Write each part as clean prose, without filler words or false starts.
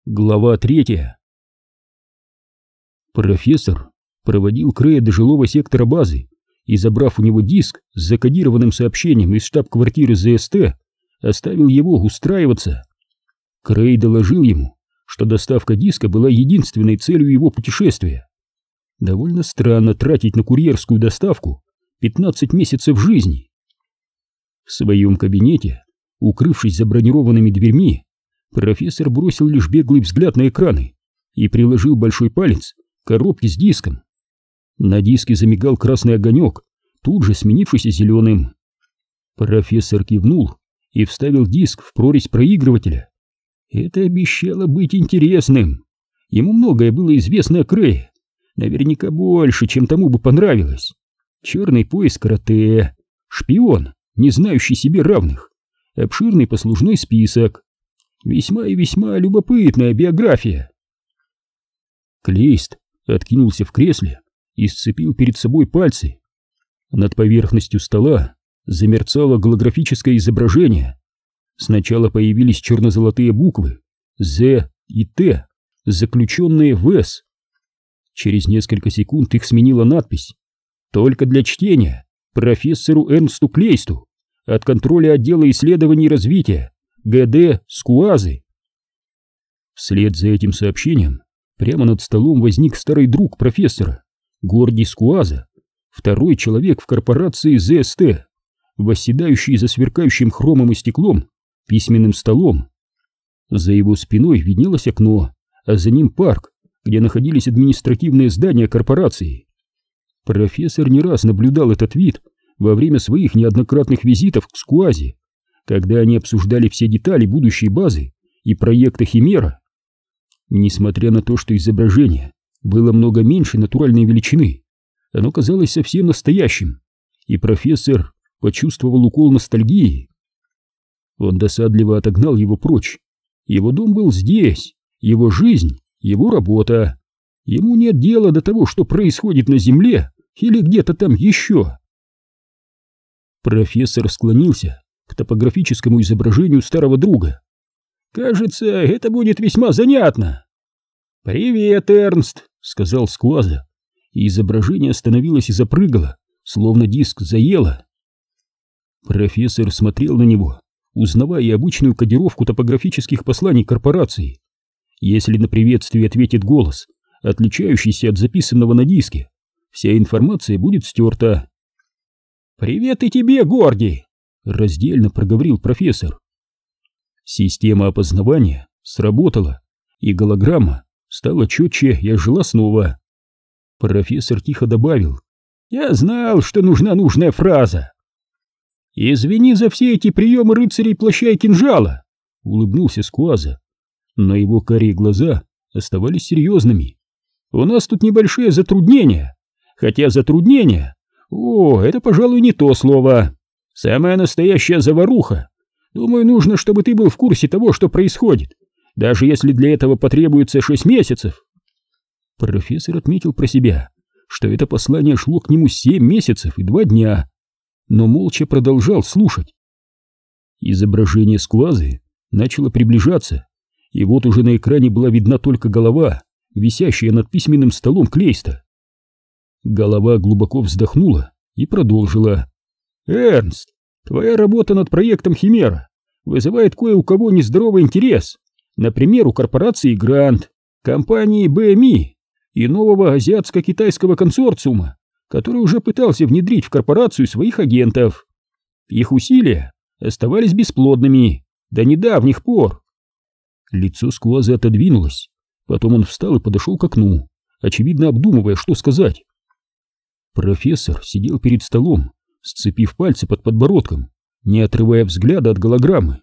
Глава 3. Профессор проводил Крэя до жилого сектора базы и, забрав у него диск с закодированным сообщением из штаб-квартиры ЗСТ, оставил его устраиваться. Крэй доложил ему, что доставка диска была единственной целью его путешествия. Довольно странно тратить на курьерскую доставку 15 месяцев жизни. В своем кабинете, укрывшись за бронированными дверьми, профессор бросил лишь беглый взгляд на экраны и приложил большой палец к коробке с диском. На диске замигал красный огонек, тут же сменившийся зеленым. Профессор кивнул и вставил диск в прорезь проигрывателя. Это обещало быть интересным. Ему многое было известно о Крэе, наверняка больше, чем тому бы понравилось. Черный пояс карате, шпион, не знающий себе равных, обширный послужной список. Весьма и весьма любопытная биография. Клейст откинулся в кресле и сцепил перед собой пальцы. Над поверхностью стола замерцало голографическое изображение. Сначала появились черно-золотые буквы «З» и «Т», заключенные в «С». Через несколько секунд их сменила надпись: «Только для чтения профессору Эрнсту Клейсту от контроля отдела исследований и развития ГД Скуазы». Вслед за этим сообщением прямо над столом возник старый друг профессора, Гордий Скуаза, второй человек в корпорации ЗСТ, восседающий за сверкающим хромом и стеклом письменным столом. За его спиной виднелось окно, а за ним парк, где находились административные здания корпорации. Профессор не раз наблюдал этот вид во время своих неоднократных визитов к Скуазе, когда они обсуждали все детали будущей базы и проекта Химера. Несмотря на то, что изображение было много меньше натуральной величины, оно казалось совсем настоящим, и профессор почувствовал укол ностальгии. Он досадливо отогнал его прочь. Его дом был здесь, его жизнь, его работа. Ему нет дела до того, что происходит на Земле или где-то там еще. Профессор склонился к топографическому изображению старого друга. «Кажется, это будет весьма занятно». «Привет, Эрнст», — сказал Скуаза, и изображение остановилось и запрыгало, словно диск заело. Профессор смотрел на него, узнавая обычную кодировку топографических посланий корпорации. Если на приветствие ответит голос, отличающийся от записанного на диске, вся информация будет стерта. «Привет и тебе, Гордий», — раздельно проговорил профессор. Система опознавания сработала, и голограмма стала четче и ожила снова. Профессор тихо добавил: «Я знал, что нужна нужная фраза». «Извини за все эти приемы рыцарей плаща и кинжала», — улыбнулся Скуаза, но его карие глаза оставались серьезными. «У нас тут небольшие затруднения, хотя затруднения, это, пожалуй, не то слово. Самая настоящая заваруха. Думаю, нужно, чтобы ты был в курсе того, что происходит, даже если для этого потребуется 6 месяцев». Профессор отметил про себя, что это послание шло к нему 7 месяцев и 2 дня, но молча продолжал слушать. Изображение Скуазы начало приближаться, и вот уже на экране была видна только голова, висящая над письменным столом Клейста. Голова глубоко вздохнула и продолжила: «Эрнст, твоя работа над проектом Химера вызывает кое у кого нездоровый интерес. Например, у корпорации Грант, компании БМИ и нового азиатско-китайского консорциума, который уже пытался внедрить в корпорацию своих агентов. Их усилия оставались бесплодными до недавних пор». Лицо Скуазы отодвинулось, потом он встал и подошел к окну, очевидно обдумывая, что сказать. Профессор сидел перед столом, сцепив пальцы под подбородком, не отрывая взгляда от голограммы.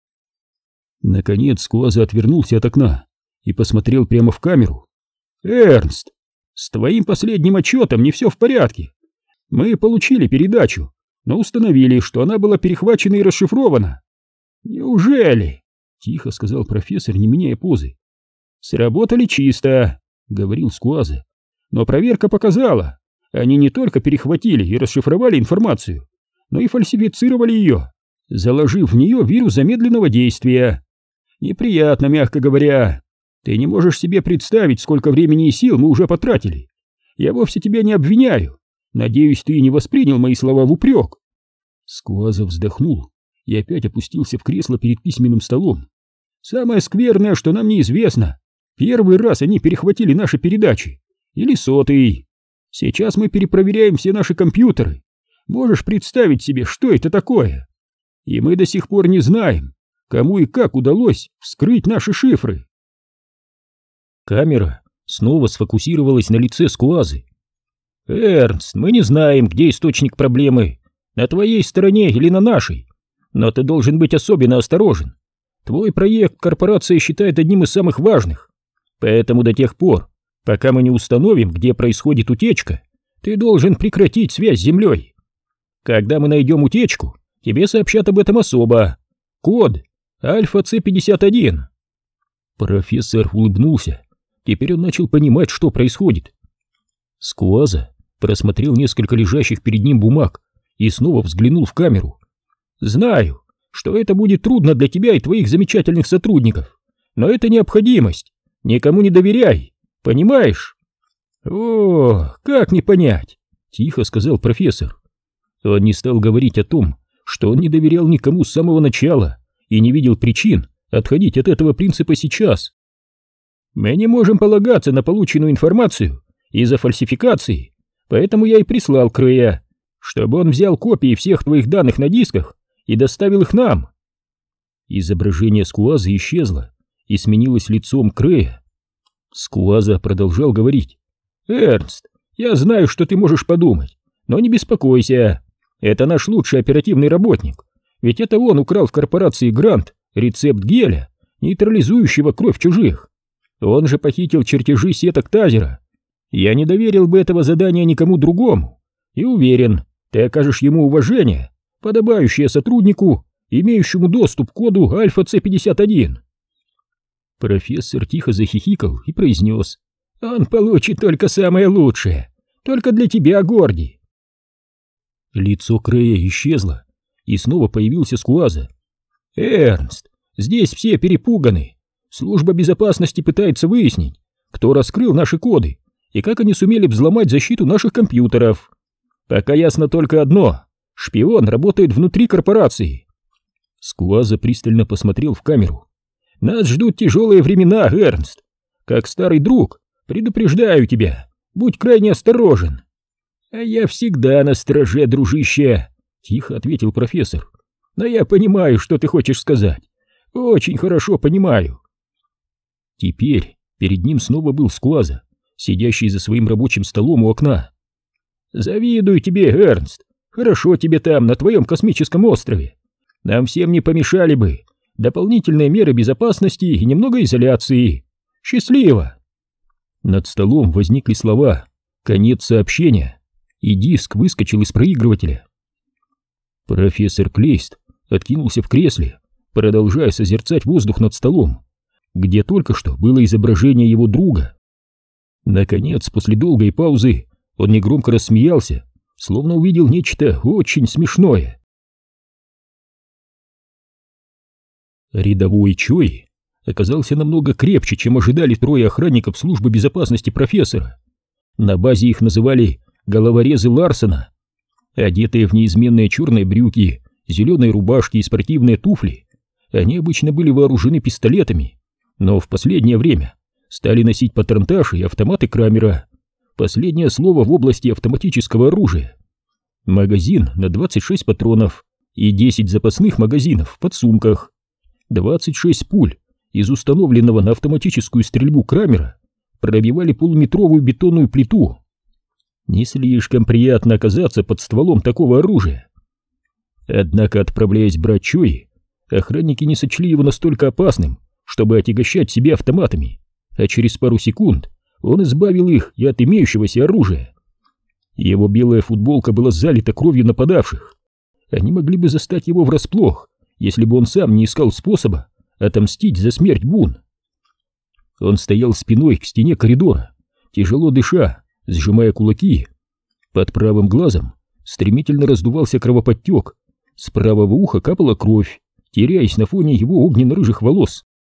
Наконец Скуаза отвернулся от окна и посмотрел прямо в камеру. «Эрнст, с твоим последним отчетом не все в порядке. Мы получили передачу, но установили, что она была перехвачена и расшифрована». «Неужели?» — тихо сказал профессор, не меняя позы. «Сработали чисто», — говорил Скуаза, «но проверка показала, они не только перехватили и расшифровали информацию, но и фальсифицировали ее, заложив в нее вирус замедленного действия. Неприятно, мягко говоря. Ты не можешь себе представить, сколько времени и сил мы уже потратили. Я вовсе тебя не обвиняю. Надеюсь, ты не воспринял мои слова в упрек. Сквоза вздохнул и опять опустился в кресло перед письменным столом. Самое скверное, что нам неизвестно. Первый раз они перехватили наши передачи. Или 100-й. Сейчас мы перепроверяем все наши компьютеры. Можешь представить себе, что это такое? И мы до сих пор не знаем, кому и как удалось вскрыть наши шифры. Камера снова сфокусировалась на лице Скуазы. «Эрнст, мы не знаем, где источник проблемы, на твоей стороне или на нашей, но ты должен быть особенно осторожен. Твой проект корпорация считает одним из самых важных, поэтому до тех пор, пока мы не установим, где происходит утечка, ты должен прекратить связь с Землей. Когда мы найдем утечку, тебе сообщат об этом особо. Код Альфа-С51». Профессор улыбнулся. Теперь он начал понимать, что происходит. Скуаза просмотрел несколько лежащих перед ним бумаг и снова взглянул в камеру. «Знаю, что это будет трудно для тебя и твоих замечательных сотрудников, но это необходимость. Никому не доверяй, понимаешь?» «О, как не понять?» — тихо сказал профессор. Он не стал говорить о том, что он не доверял никому с самого начала и не видел причин отходить от этого принципа сейчас. «Мы не можем полагаться на полученную информацию из-за фальсификации, поэтому я и прислал Крэя, чтобы он взял копии всех твоих данных на дисках и доставил их нам». Изображение Скуазы исчезло и сменилось лицом Крэя. Скуаза продолжал говорить. «Эрнст, я знаю, что ты можешь подумать, но не беспокойся. Это наш лучший оперативный работник, ведь это он украл в корпорации Грант рецепт геля, нейтрализующего кровь чужих. Он же похитил чертежи сеток Тазера. Я не доверил бы этого задания никому другому, и уверен, ты окажешь ему уважение, подобающее сотруднику, имеющему доступ к коду Альфа-С51. Профессор тихо захихикал и произнес: «Он получит только самое лучшее, только для тебя, Горди». Лицо Крэя исчезло, и снова появился Скуаза. «Эрнст, здесь все перепуганы. Служба безопасности пытается выяснить, кто раскрыл наши коды и как они сумели взломать защиту наших компьютеров. Пока ясно только одно: шпион работает внутри корпорации». Скуаза пристально посмотрел в камеру. «Нас ждут тяжелые времена, Эрнст. Как старый друг, предупреждаю тебя, будь крайне осторожен». «А я всегда на страже, дружище», — тихо ответил профессор. «Но я понимаю, что ты хочешь сказать. Очень хорошо понимаю». Теперь перед ним снова был Скуаза, сидящий за своим рабочим столом у окна. «Завидую тебе, Эрнст. Хорошо тебе там, на твоем космическом острове. Нам всем не помешали бы дополнительные меры безопасности и немного изоляции. Счастливо!» Над столом возникли слова «Конец сообщения», и диск выскочил из проигрывателя. Профессор Клейст откинулся в кресле, продолжая созерцать воздух над столом, где только что было изображение его друга. Наконец, после долгой паузы, он негромко рассмеялся, словно увидел нечто очень смешное. Рядовой Чой оказался намного крепче, чем ожидали трое охранников службы безопасности профессора. На базе их называли головорезы Ларсона. Одетые в неизменные черные брюки, зеленые рубашки и спортивные туфли, они обычно были вооружены пистолетами, но в последнее время стали носить патронтаж и автоматы Крамера. Последнее слово в области автоматического оружия. Магазин на 26 патронов и 10 запасных магазинов в подсумках. 26 пуль из установленного на автоматическую стрельбу Крамера пробивали полуметровую бетонную плиту. Не слишком приятно оказаться под стволом такого оружия. Однако, отправляясь брать Чои, охранники не сочли его настолько опасным, чтобы отягощать себя автоматами, а через пару секунд он избавил их и от имеющегося оружия. Его белая футболка была залита кровью нападавших. Они могли бы застать его врасплох, если бы он сам не искал способа отомстить за смерть Бун. Он стоял спиной к стене коридора, тяжело дыша, сжимая кулаки. Под правым глазом стремительно раздувался кровоподтек, с правого уха капала кровь, теряясь на фоне его огненно-рыжих волос.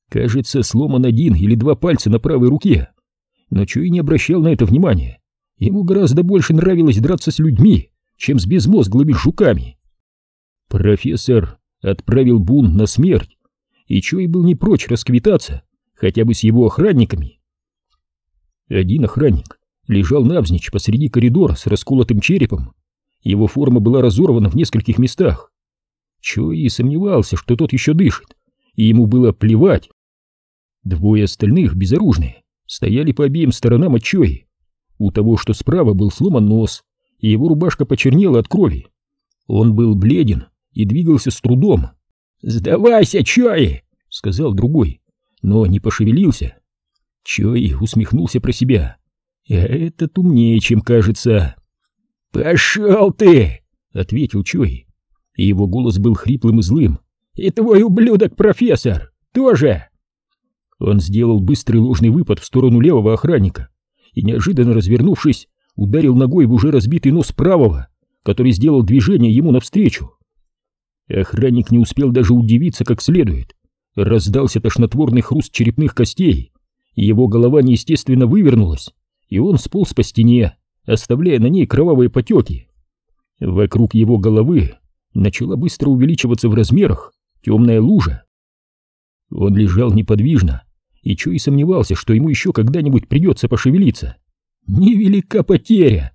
Кажется, сломан один или два пальца на правой руке. Но Чой не обращал на это внимания. Ему гораздо больше нравилось драться с людьми, чем с безмозглыми жуками. Профессор отправил Бун на смерть, и Чой был не прочь расквитаться, хотя бы с его охранниками. Один охранник лежал навзничь посреди коридора с расколотым черепом. Его форма была разорвана в нескольких местах. Чой сомневался, что тот еще дышит, и ему было плевать. Двое остальных, безоружные, стояли по обеим сторонам от Чои. У того, что справа, был сломан нос, и его рубашка почернела от крови. Он был бледен и двигался с трудом. «Сдавайся, Чои!» — сказал другой, но не пошевелился. Чои усмехнулся про себя. «Этот умнее, чем кажется». «Пошел ты!» — ответил Чои, и его голос был хриплым и злым. «И твой ублюдок, профессор, тоже!» Он сделал быстрый ложный выпад в сторону левого охранника и, неожиданно развернувшись, ударил ногой в уже разбитый нос правого, который сделал движение ему навстречу. Охранник не успел даже удивиться как следует. Раздался тошнотворный хруст черепных костей, и его голова неестественно вывернулась, и он сполз по стене, оставляя на ней кровавые потеки. Вокруг его головы начала быстро увеличиваться в размерах темная лужа. Он лежал неподвижно, и Чой сомневался, что ему еще когда-нибудь придется пошевелиться. Невелика потеря.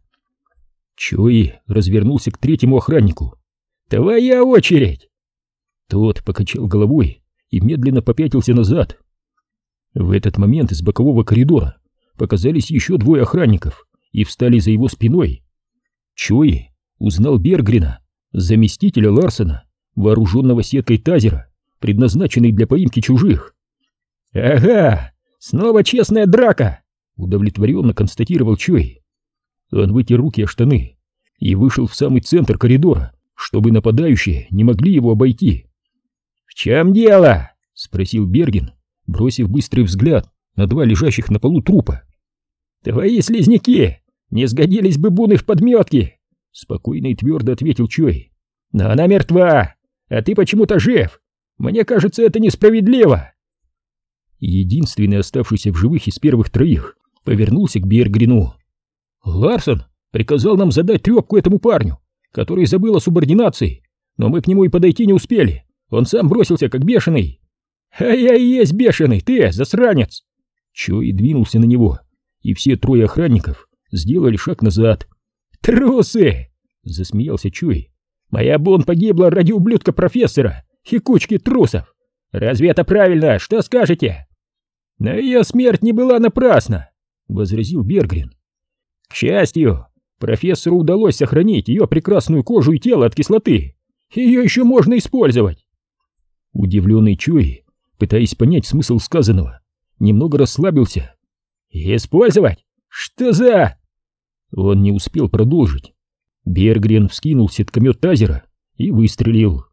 Чой развернулся к третьему охраннику. «Твоя очередь!» Тот покачал головой и медленно попятился назад. В этот момент из бокового коридора показались еще двое охранников и встали за его спиной. Чой узнал Бергрена, заместителя Ларсена, вооруженного сеткой тазера, предназначенной для поимки чужих. «Ага, снова честная драка!» — удовлетворенно констатировал Чой. Он вытер руки о штаны и вышел в самый центр коридора, чтобы нападающие не могли его обойти. «В чем дело?» — спросил Берген, бросив быстрый взгляд на два лежащих на полу трупа. «Твои слизняки не сгодились бы Буны в подметки!» — спокойно и твердо ответил Чой. «Но она мертва, а ты почему-то жив. Мне кажется, это несправедливо!» Единственный оставшийся в живых из первых троих повернулся к Бергрену. «Ларсон приказал нам задать трепку этому парню, который забыл о субординации, но мы к нему и подойти не успели. Он сам бросился как бешеный». «А я и есть бешеный, ты, засранец!» Чой двинулся на него, и все трое охранников сделали шаг назад. «Трусы!» — засмеялся Чой. «Моя Бун погибла ради ублюдка профессора и кучки трусов. Разве это правильно? Что скажете?» «Но ее смерть не была напрасна», — возразил Бергрен. «К счастью, профессору удалось сохранить ее прекрасную кожу и тело от кислоты. Ее еще можно использовать». Удивленный Чой, пытаясь понять смысл сказанного, немного расслабился. «Использовать? Что за...» Он не успел продолжить. Бергрен вскинул сеткомет тазера и выстрелил.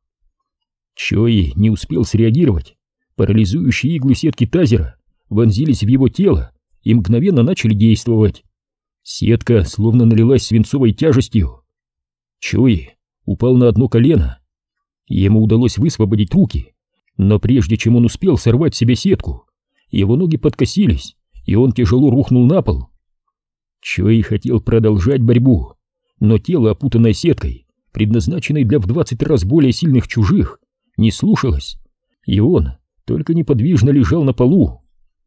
Чой не успел среагировать. Парализующие иглы сетки тазера вонзились в его тело и мгновенно начали действовать. Сетка словно налилась свинцовой тяжестью. Чой упал на одно колено. Ему удалось высвободить руки, но прежде чем он успел сорвать с себя сетку, его ноги подкосились, и он тяжело рухнул на пол. Чой хотел продолжать борьбу, но тело, опутанное сеткой, предназначенной для в 20 раз более сильных чужих, не слушалось, и он только неподвижно лежал на полу.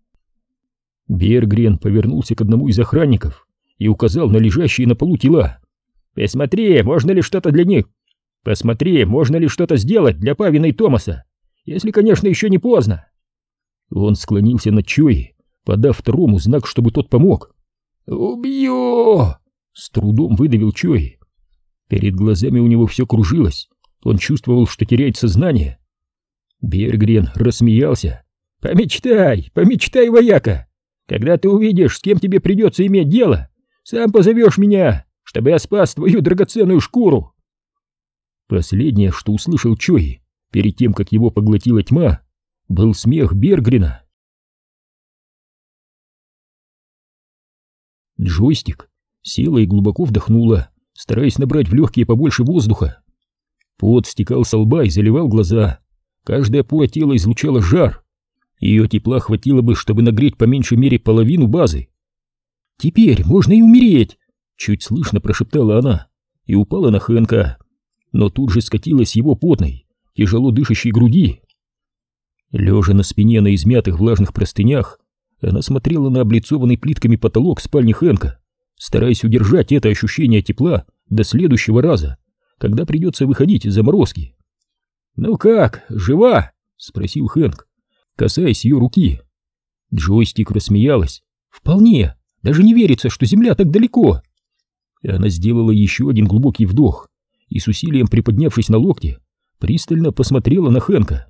Бергрен повернулся к одному из охранников и указал на лежащие на полу тела. «Посмотри, можно ли что-то для них? Посмотри, можно ли что-то сделать для Павина и Томаса, если, конечно, еще не поздно». Он склонился над Чой, подав второму знак, чтобы тот помог. «Убью!» — с трудом выдавил Чой. Перед глазами у него все кружилось, он чувствовал, что теряет сознание. Бергрен рассмеялся. «Помечтай, помечтай, вояка! Когда ты увидишь, с кем тебе придется иметь дело, сам позовешь меня, чтобы я спас твою драгоценную шкуру!» Последнее, что услышал Чой перед тем, как его поглотила тьма, был смех Бергрена. Джойстик села и глубоко вдохнула, стараясь набрать в легкие побольше воздуха. Пот стекал со лба и заливал глаза. Каждая пора тела излучала жар. Ее тепла хватило бы, чтобы нагреть по меньшей мере половину базы. «Теперь можно и умереть!» — чуть слышно прошептала она и упала на Хэнка, но тут же скатилась с его потной, тяжело дышащей груди. Лежа на спине на измятых влажных простынях, она смотрела на облицованный плитками потолок спальни Хэнка, стараясь удержать это ощущение тепла до следующего раза, когда придется выходить из заморозки. «Ну как, жива?» — спросил Хэнк, касаясь ее руки. Джойстик рассмеялась. «Вполне, даже не верится, что земля так далеко». Она сделала еще один глубокий вдох и с усилием приподнявшись на локте, пристально посмотрела на Хэнка.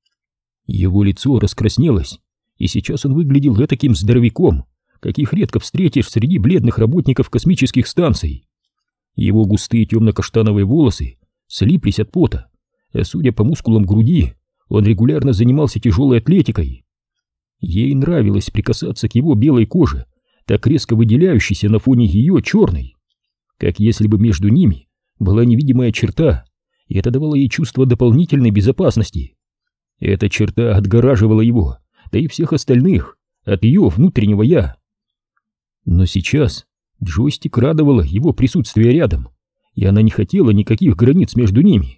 Его лицо раскраснелось, и сейчас он выглядел этаким здоровяком, каких редко встретишь среди бледных работников космических станций. Его густые темно-каштановые волосы слиплись от пота, а судя по мускулам груди, он регулярно занимался тяжелой атлетикой. Ей нравилось прикасаться к его белой коже, так резко выделяющейся на фоне ее черной, как если бы между ними была невидимая черта, и это давало ей чувство дополнительной безопасности. Эта черта отгораживала его, да и всех остальных, от ее внутреннего «я». Но сейчас Джойстик радовало его присутствие рядом, и она не хотела никаких границ между ними.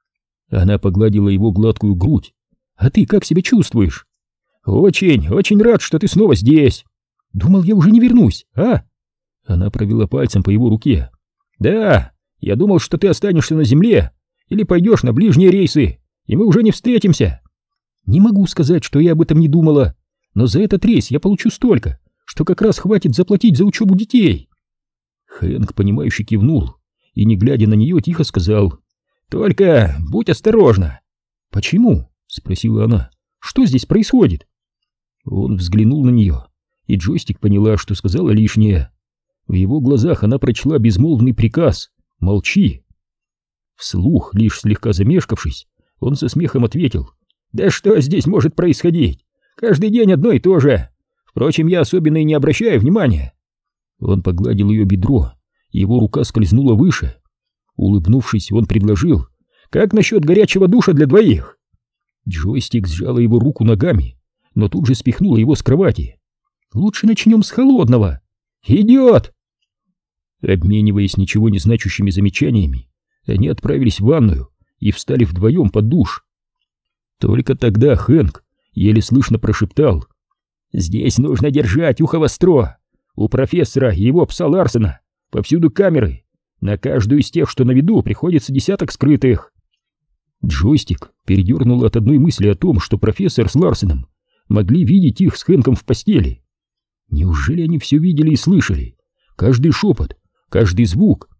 Она погладила его гладкую грудь. «А ты как себя чувствуешь?» «Очень, очень рад, что ты снова здесь. Думал, я уже не вернусь, а?» Она провела пальцем по его руке. «Да, я думал, что ты останешься на земле или пойдешь на ближние рейсы, и мы уже не встретимся». «Не могу сказать, что я об этом не думала, но за этот рейс я получу столько, что как раз хватит заплатить за учебу детей». Хэнк, понимающе кивнул и, не глядя на нее, тихо сказал: «Только будь осторожна». «Почему?» — спросила она. «Что здесь происходит?» Он взглянул на нее, и Джойстик поняла, что сказала лишнее. В его глазах она прочла безмолвный приказ: «Молчи». Вслух, лишь слегка замешкавшись, он со смехом ответил: «Да что здесь может происходить? Каждый день одно и то же. Впрочем, я особенно и не обращаю внимания». Он погладил ее бедро, его рука скользнула выше. Улыбнувшись, он предложил: «Как насчет горячего душа для двоих?» Джойстик сжала его руку ногами, но тут же спихнула его с кровати. «Лучше начнем с холодного». «Идет!» Обмениваясь ничего не значащими замечаниями, они отправились в ванную и встали вдвоем под душ. Только тогда Хэнк еле слышно прошептал: «Здесь нужно держать ухо востро. У профессора и его пса Ларсена повсюду камеры. На каждую из тех, что на виду, приходится десяток скрытых». Джойстик передернул от одной мысли о том, что профессор с Ларсеном могли видеть их с Хэнком в постели. Неужели они все видели и слышали? Каждый шепот, каждый звук.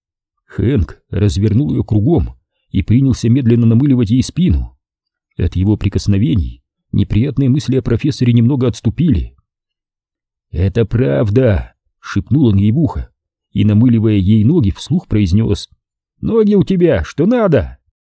Хэнк развернул ее кругом и принялся медленно намыливать ей спину. От его прикосновений неприятные мысли о профессоре немного отступили. «Это правда», — шепнул он ей в ухо и, намыливая ей ноги, вслух произнес: «Ноги у тебя, что надо!»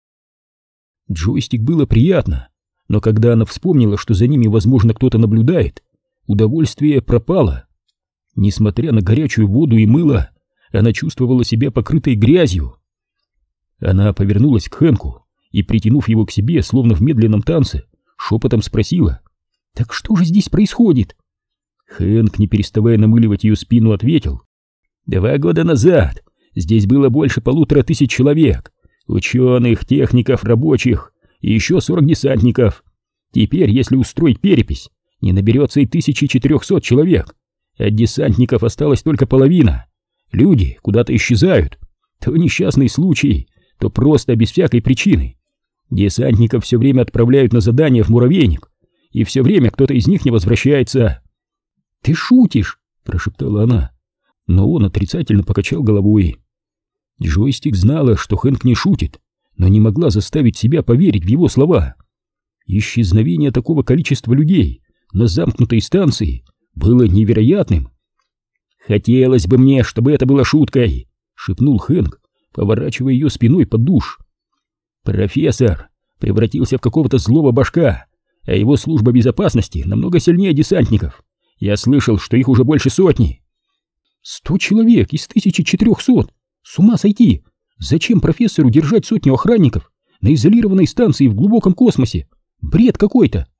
Джойстик было приятно, но когда она вспомнила, что за ними, возможно, кто-то наблюдает, удовольствие пропало. Несмотря на горячую воду и мыло, она чувствовала себя покрытой грязью. Она повернулась к Хэнку и, притянув его к себе, словно в медленном танце, шепотом спросила: «Так что же здесь происходит?» Хэнк, не переставая намыливать ее спину, ответил: «2 года назад здесь было больше 1500 человек, ученых, техников, рабочих и еще 40 десантников. Теперь, если устроить перепись, не наберется и 1400 человек. От десантников осталась только половина. Люди куда-то исчезают. То несчастный случай, то просто без всякой причины. Десантников все время отправляют на задания в муравейник, и все время кто-то из них не возвращается». «Ты шутишь?» – прошептала она, но он отрицательно покачал головой. Джойстик знала, что Хэнк не шутит, но не могла заставить себя поверить в его слова. Исчезновение такого количества людей на замкнутой станции было невероятным. «Хотелось бы мне, чтобы это было шуткой», — шепнул Хэнк, поворачивая ее спиной под душ. «Профессор превратился в какого-то злого башка, а его служба безопасности намного сильнее десантников. Я слышал, что их уже больше 100. 100 человек из 1400? С ума сойти! Зачем профессору держать 100 охранников на изолированной станции в глубоком космосе? Бред какой-то!»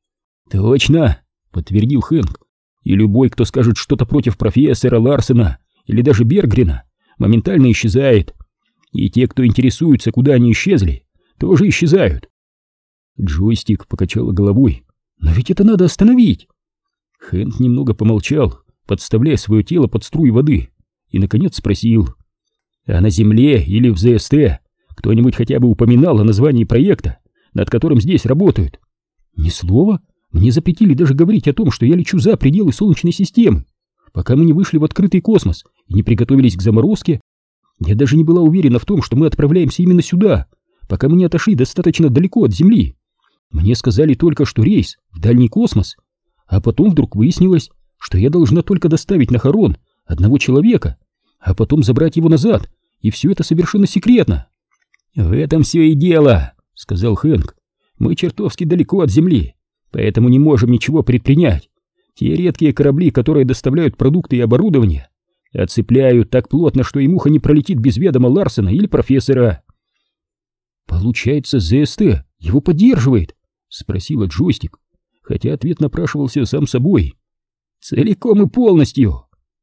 Точно, подтвердил Хэнк. И любой, кто скажет что-то против профессора Ларсена или даже Бергрена, моментально исчезает. И те, кто интересуется, куда они исчезли, тоже исчезают. Джойстик покачала головой. Но ведь это надо остановить. Хэнк немного помолчал, подставляя свое тело под струи воды, и, наконец, спросил: «А на Земле или в ЗСТ кто-нибудь хотя бы упоминал о названии проекта, над которым здесь работают?» «Ни слова. Мне запретили даже говорить о том, что я лечу за пределы Солнечной системы, пока мы не вышли в открытый космос и не приготовились к заморозке. Я даже не была уверена в том, что мы отправляемся именно сюда, пока мы не отошли достаточно далеко от Земли. Мне сказали только, что рейс в дальний космос, а потом вдруг выяснилось, что я должна только доставить на Харон одного человека, а потом забрать его назад, и все это совершенно секретно». «В этом все и дело», — сказал Хэнк. «Мы чертовски далеко от Земли, поэтому не можем ничего предпринять. Те редкие корабли, которые доставляют продукты и оборудование, оцепляют так плотно, что и муха не пролетит без ведома Ларсена или профессора». «Получается, ЗСТ его поддерживает?» — спросила Джойстик, хотя ответ напрашивался сам собой. «Целиком и полностью».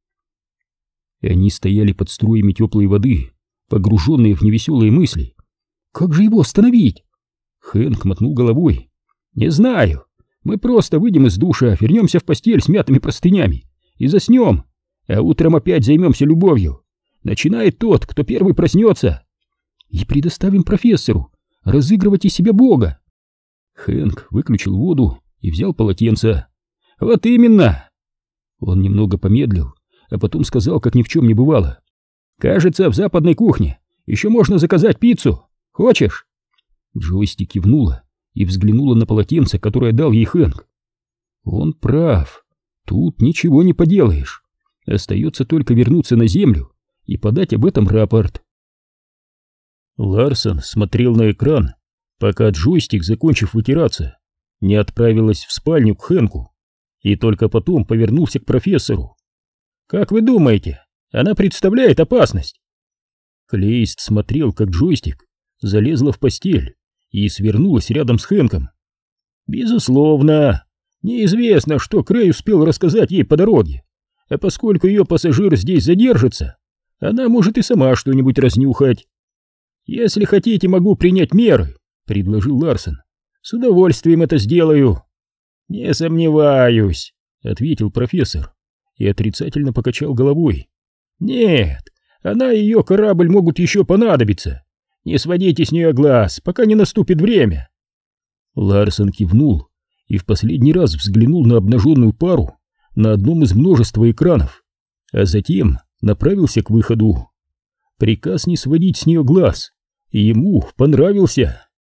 Они стояли под струями теплой воды, погруженные в невеселые мысли. «Как же его остановить?» Хэнк мотнул головой. «Не знаю. Мы просто выйдем из душа, вернемся в постель с мятыми простынями и заснем, а утром опять займемся любовью. Начинает тот, кто первый проснется. И предоставим профессору разыгрывать из себя Бога». Хэнк выключил воду и взял полотенце. «Вот именно!» Он немного помедлил, а потом сказал, как ни в чем не бывало: «Кажется, в западной кухне еще можно заказать пиццу. Хочешь?» Джойстик кивнула и взглянула на полотенце, которое дал ей Хэнк. Он прав. Тут ничего не поделаешь. Остается только вернуться на Землю и подать об этом рапорт. Ларсон смотрел на экран, пока Джойстик, закончив вытираться, не отправилась в спальню к Хэнку, и только потом повернулся к профессору. «Как вы думаете, она представляет опасность?» Клейст смотрел, как Джойстик залезла в постель и свернулась рядом с Хэнком. «Безусловно. Неизвестно, что Крей успел рассказать ей по дороге, а поскольку ее пассажир здесь задержится, она может и сама что-нибудь разнюхать. Если хотите, могу принять меры», — предложил Ларсон. «С удовольствием это сделаю». «Не сомневаюсь», — ответил профессор и отрицательно покачал головой. «Нет, она и ее корабль могут еще понадобиться. Не сводите с нее глаз, пока не наступит время». Ларсон кивнул и в последний раз взглянул на обнаженную пару на одном из множества экранов, а затем направился к выходу. Приказ не сводить с нее глаз ему понравился.